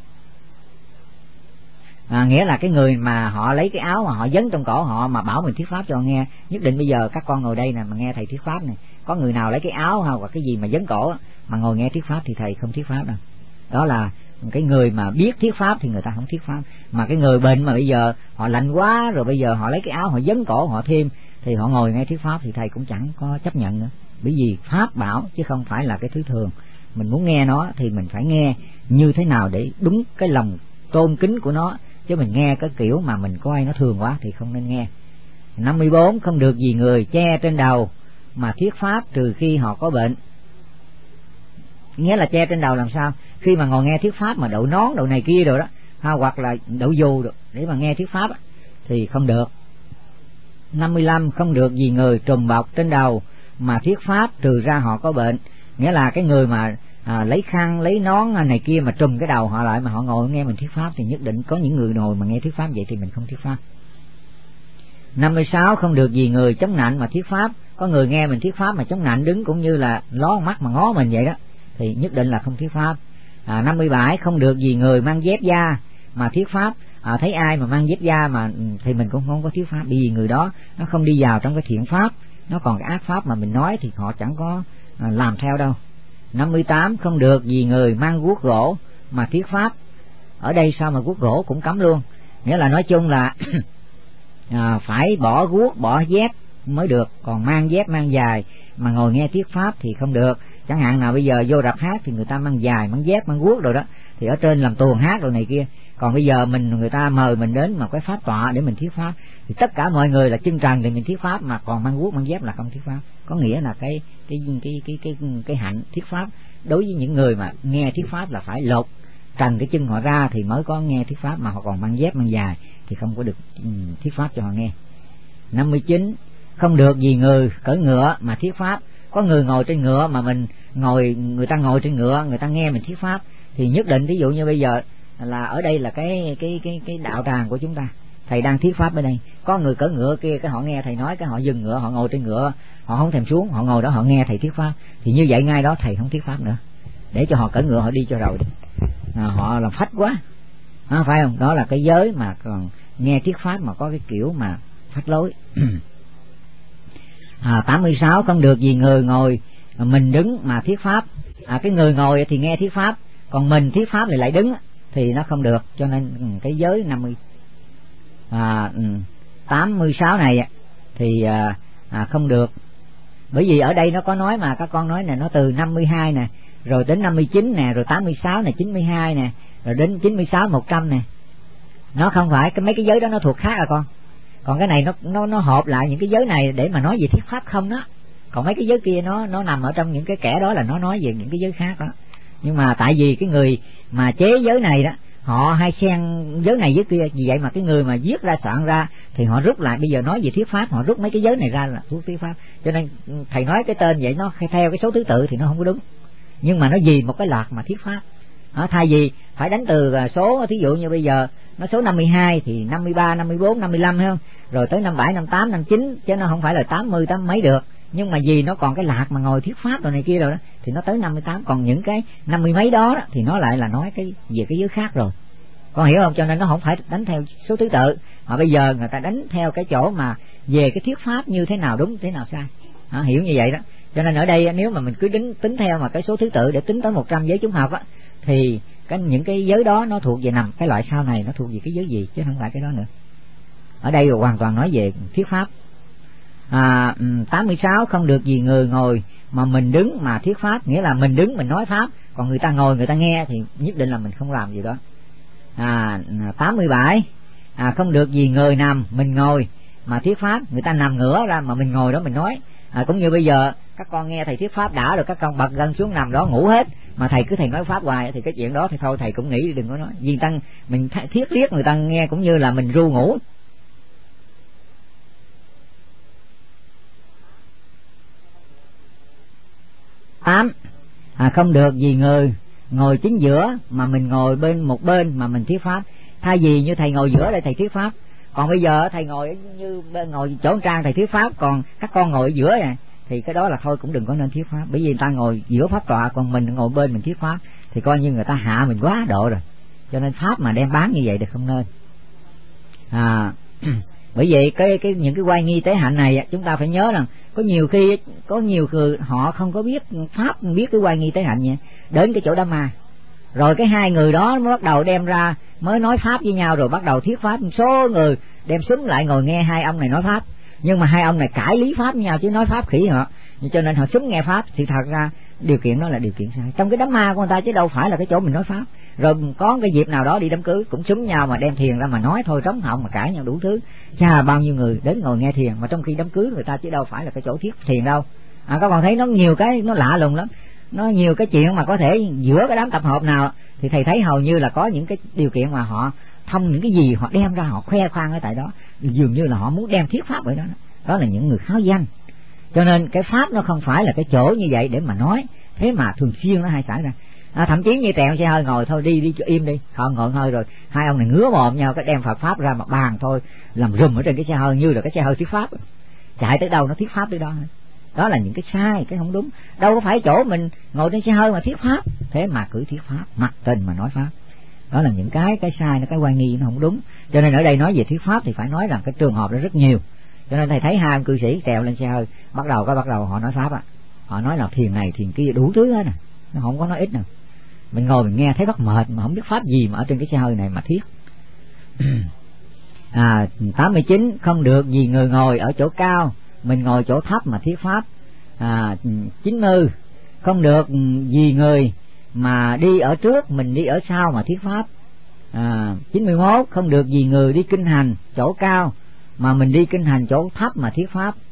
Speaker 3: Nghĩa là cái người mà họ lấy cái áo mà họ dấn trong cổ họ mà bảo mình thuyết pháp cho nghe. Nhất định bây giờ các con ngồi đây nè mà nghe thầy thuyết pháp này, có người nào lấy cái áo hoặc cái gì mà dấn cổ mà ngồi nghe thuyết pháp thì thầy không thuyết pháp đâu. Đó là cái người mà biết thuyết pháp thì người ta không thuyết pháp. Mà cái người bệnh mà bây giờ họ lạnh quá rồi bây giờ họ lấy cái áo họ dấn cổ họ thêm thì họ ngồi nghe thuyết pháp thì thầy cũng chẳng có chấp nhận nữa. Bởi vì pháp bảo chứ không phải là cái thứ thường. Mình muốn nghe nó thì mình phải nghe như thế nào để đúng cái lòng tôn kính của nó, chứ mình nghe cái kiểu mà mình coi nó thường quá thì không nên nghe. 54 không được vì người che trên đầu mà thuyết pháp trừ khi họ có bệnh. Nghĩa là che trên đầu làm sao? Khi mà ngồi nghe thuyết pháp mà đậu nón đậu này kia rồi đó, hoặc là đậu dù được để mà nghe thuyết pháp thì không được. 55 không được vì người trùm bọc trên đầu mà thuyết pháp trừ ra họ có bệnh. Nghĩa là cái người mà lấy khăn lấy nón này kia mà trùm cái đầu họ lại mà họ ngồi nghe mình thuyết pháp thì nhất định có những người ngồi mà nghe thuyết pháp vậy thì mình không thuyết pháp. 56 không được vì người chống nạnh mà thuyết pháp. Có người nghe mình thuyết pháp mà chống nạnh đứng cũng như là ló mắt mà ngó mình vậy đó thì nhất định là không thuyết pháp. 57 không được vì người mang dép da mà thuyết pháp. Thấy ai mà mang dép da mà thì mình cũng không có thuyết pháp, vì người đó nó không đi vào trong cái thiện pháp, nó còn cái ác pháp mà mình nói thì họ chẳng có làm theo đâu. 58 không được vì người mang guốc gỗ mà thuyết pháp. Ở đây sao mà guốc gỗ cũng cấm luôn. Nghĩa là nói chung là phải bỏ guốc bỏ dép mới được, còn mang dép mang giày mà ngồi nghe thuyết pháp thì không được. Chẳng hạn nào bây giờ vô rạp hát thì người ta mang giày mang dép mang guốc rồi đó thì ở trên làm tuồng hát rồi này kia, còn bây giờ người ta mời mình đến mà cái pháp tọa để mình thuyết pháp thì tất cả mọi người là chân trần để mình thuyết pháp, mà còn mang guốc mang dép là không thuyết pháp. Có nghĩa là cái hạnh thuyết pháp đối với những người mà nghe thuyết pháp là phải lột trần cái chân họ ra thì mới có nghe thuyết pháp, mà họ còn mang dép mang giày thì không có được thuyết pháp cho họ nghe. 59 không được vì người cưỡi ngựa mà thuyết pháp. Có người ngồi trên ngựa mà mình ngồi, người ta ngồi trên ngựa người ta nghe mình thuyết pháp thì nhất định, ví dụ như bây giờ là ở đây là cái đạo tràng của chúng ta, thầy đang thuyết pháp ở đây, có người cưỡi ngựa kia cái họ nghe thầy nói cái họ dừng ngựa, họ ngồi trên ngựa, họ không thèm xuống, họ ngồi đó họ nghe thầy thuyết pháp thì như vậy ngay đó thầy không thuyết pháp nữa, để cho họ cưỡi ngựa họ đi cho rồi đi. Họ làm phách quá, phải không? Đó là cái giới mà còn nghe thuyết pháp mà có cái kiểu mà phát lối. 86 không được vì người ngồi mình đứng mà thuyết pháp. Cái người ngồi thì nghe thuyết pháp, còn mình thuyết pháp lại đứng thì nó không được, cho nên cái giới 86 này thì không được. Bởi vì ở đây nó có nói mà các con nói nè, nó từ 52 nè, rồi đến 59 nè, rồi 86 nè, 92 nè, rồi đến 96 100 nè. Nó không phải mấy cái giới đó nó thuộc khác con. Còn cái này nó hợp lại những cái giới này để mà nói về thuyết pháp không đó. Còn mấy cái giới kia nó nằm ở trong những cái kẻ đó là nó nói về những cái giới khác đó. Nhưng mà tại vì cái người mà chế giới này đó, họ hay xen giới này giới kia, vì vậy mà cái người mà viết ra soạn ra thì họ rút lại, bây giờ nói về thuyết pháp họ rút mấy cái giới này ra là thuộc thuyết pháp. Cho nên thầy nói cái tên vậy nó theo cái số thứ tự thì nó không có đúng, nhưng mà nó vì một cái loạt mà thuyết pháp. Thay vì phải đánh từ số, thí dụ như bây giờ nó số 52 thì 53, 54, 55 hay không? Rồi tới 57, 58, 59 chứ nó không phải là 80 mấy được. Nhưng mà vì nó còn cái lạc mà ngồi thuyết pháp rồi này kia rồi đó thì nó tới 58, còn những cái 50 mấy đó thì nó lại là nói cái về cái giới khác rồi. Con hiểu không? Cho nên nó không phải đánh theo số thứ tự, mà bây giờ người ta đánh theo cái chỗ mà về cái thuyết pháp như thế nào đúng, thế nào sai. Hiểu như vậy đó. Cho nên ở đây nếu mà mình cứ tính theo mà cái số thứ tự để tính tới 100 giới chúng học á, thì những cái giới đó nó thuộc về nằm cái loại sau này, nó thuộc về cái giới gì chứ không phải cái đó nữa. Ở đây hoàn toàn nói về thuyết pháp. 86 không được vì người ngồi mà mình đứng mà thuyết pháp, nghĩa là mình đứng mình nói pháp, còn người ta ngồi người ta nghe thì nhất định là mình không làm gì đó. 87 không được vì người nằm mình ngồi mà thuyết pháp, người ta nằm ngửa ra mà mình ngồi đó mình nói. Cũng như bây giờ các con nghe thầy thuyết pháp đã rồi các con bật gân xuống nằm đó ngủ hết, mà thầy nói pháp hoài thì cái chuyện đó thì thôi thầy cũng nghĩ đừng có nói. Vì mình thiết riết người ta nghe cũng như là mình ru ngủ. Không được vì người ngồi chính giữa mà mình ngồi một bên mà mình thuyết pháp. Thay vì như thầy ngồi giữa để thầy thuyết pháp, còn bây giờ thầy ngồi như ngồi chỗ trang thầy thuyết pháp, còn các con ngồi ở giữa này thì cái đó là thôi cũng đừng có nên thuyết pháp. Bởi vì người ta ngồi giữa pháp tọa, còn mình ngồi bên mình thuyết pháp thì coi như người ta hạ mình quá độ rồi. Cho nên pháp mà đem bán như vậy thì không nên. Bởi vậy những cái oai nghi tế hạnh này chúng ta phải nhớ rằng có nhiều người họ không có biết pháp, biết cái oai nghi tế hạnh nha, đến cái chỗ Đám Ma rồi cái hai người đó mới bắt đầu đem ra mới nói pháp với nhau, rồi bắt đầu thuyết pháp. Số người đem súng lại ngồi nghe hai ông này nói pháp, nhưng mà hai ông này cãi lý pháp với nhau chứ nói pháp khỉ họ, cho nên họ súng nghe pháp. Thì thật ra điều kiện đó là điều kiện sai trong cái đám ma của người ta, chứ đâu phải là cái chỗ mình nói pháp. Rồi có cái dịp nào đó đi đám cưới cũng súng nhau mà đem thiền ra mà nói thôi, trống họng mà cãi nhau đủ thứ. Chà, bao nhiêu người đến ngồi nghe thiền mà trong khi đám cưới người ta chứ đâu phải là cái chỗ thuyết thiền đâu. Các bạn thấy nó nhiều cái nó lạ lùng lắm, nó nhiều cái chuyện mà có thể giữa cái đám tập hợp nào thì thầy thấy hầu như là có những cái điều kiện mà họ thông những cái gì họ đem ra họ khoe khoang ở tại đó, dường như là họ muốn đem thuyết pháp vậy đó. Đó là những người kháo danh. Cho nên cái pháp nó không phải là cái chỗ như vậy để mà nói, thế mà thường xuyên nó hay xảy ra. Thậm chí như Tèo xe hơi ngồi thôi đi cho im đi, họ ngồi hơi rồi hai ông này ngứa mồm nhau cái đem Phật pháp ra mà bàn thôi, làm rùm ở trên cái xe hơi như là cái xe hơi thuyết pháp, chạy tới đâu nó thuyết pháp tới đó. Đó là những cái sai, cái không đúng. Đâu có phải chỗ mình ngồi trên xe hơi mà thuyết pháp, thế mà cứ thuyết pháp mặc tình mà nói pháp. Đó là những cái sai, nó cái oai nghi nó không đúng. Cho nên ở đây nói về thuyết pháp thì phải nói rằng cái trường hợp đó rất nhiều. Cho nên thầy thấy hai ông cư sĩ trèo lên xe hơi bắt đầu họ nói pháp họ nói là thiền này thiền kia đủ thứ hết nó không có nói ít nào. Mình ngồi mình nghe thấy bắt mệt mà không biết pháp gì mà ở trên cái xe hơi này mà thuyết. 89 không được vì người ngồi ở chỗ cao mình ngồi chỗ thấp mà thuyết pháp. 90 không được vì người mà đi ở trước mình đi ở sau mà thuyết pháp. 91 không được vì người đi kinh hành chỗ cao mà mình đi kinh hành chỗ thấp mà thuyết pháp.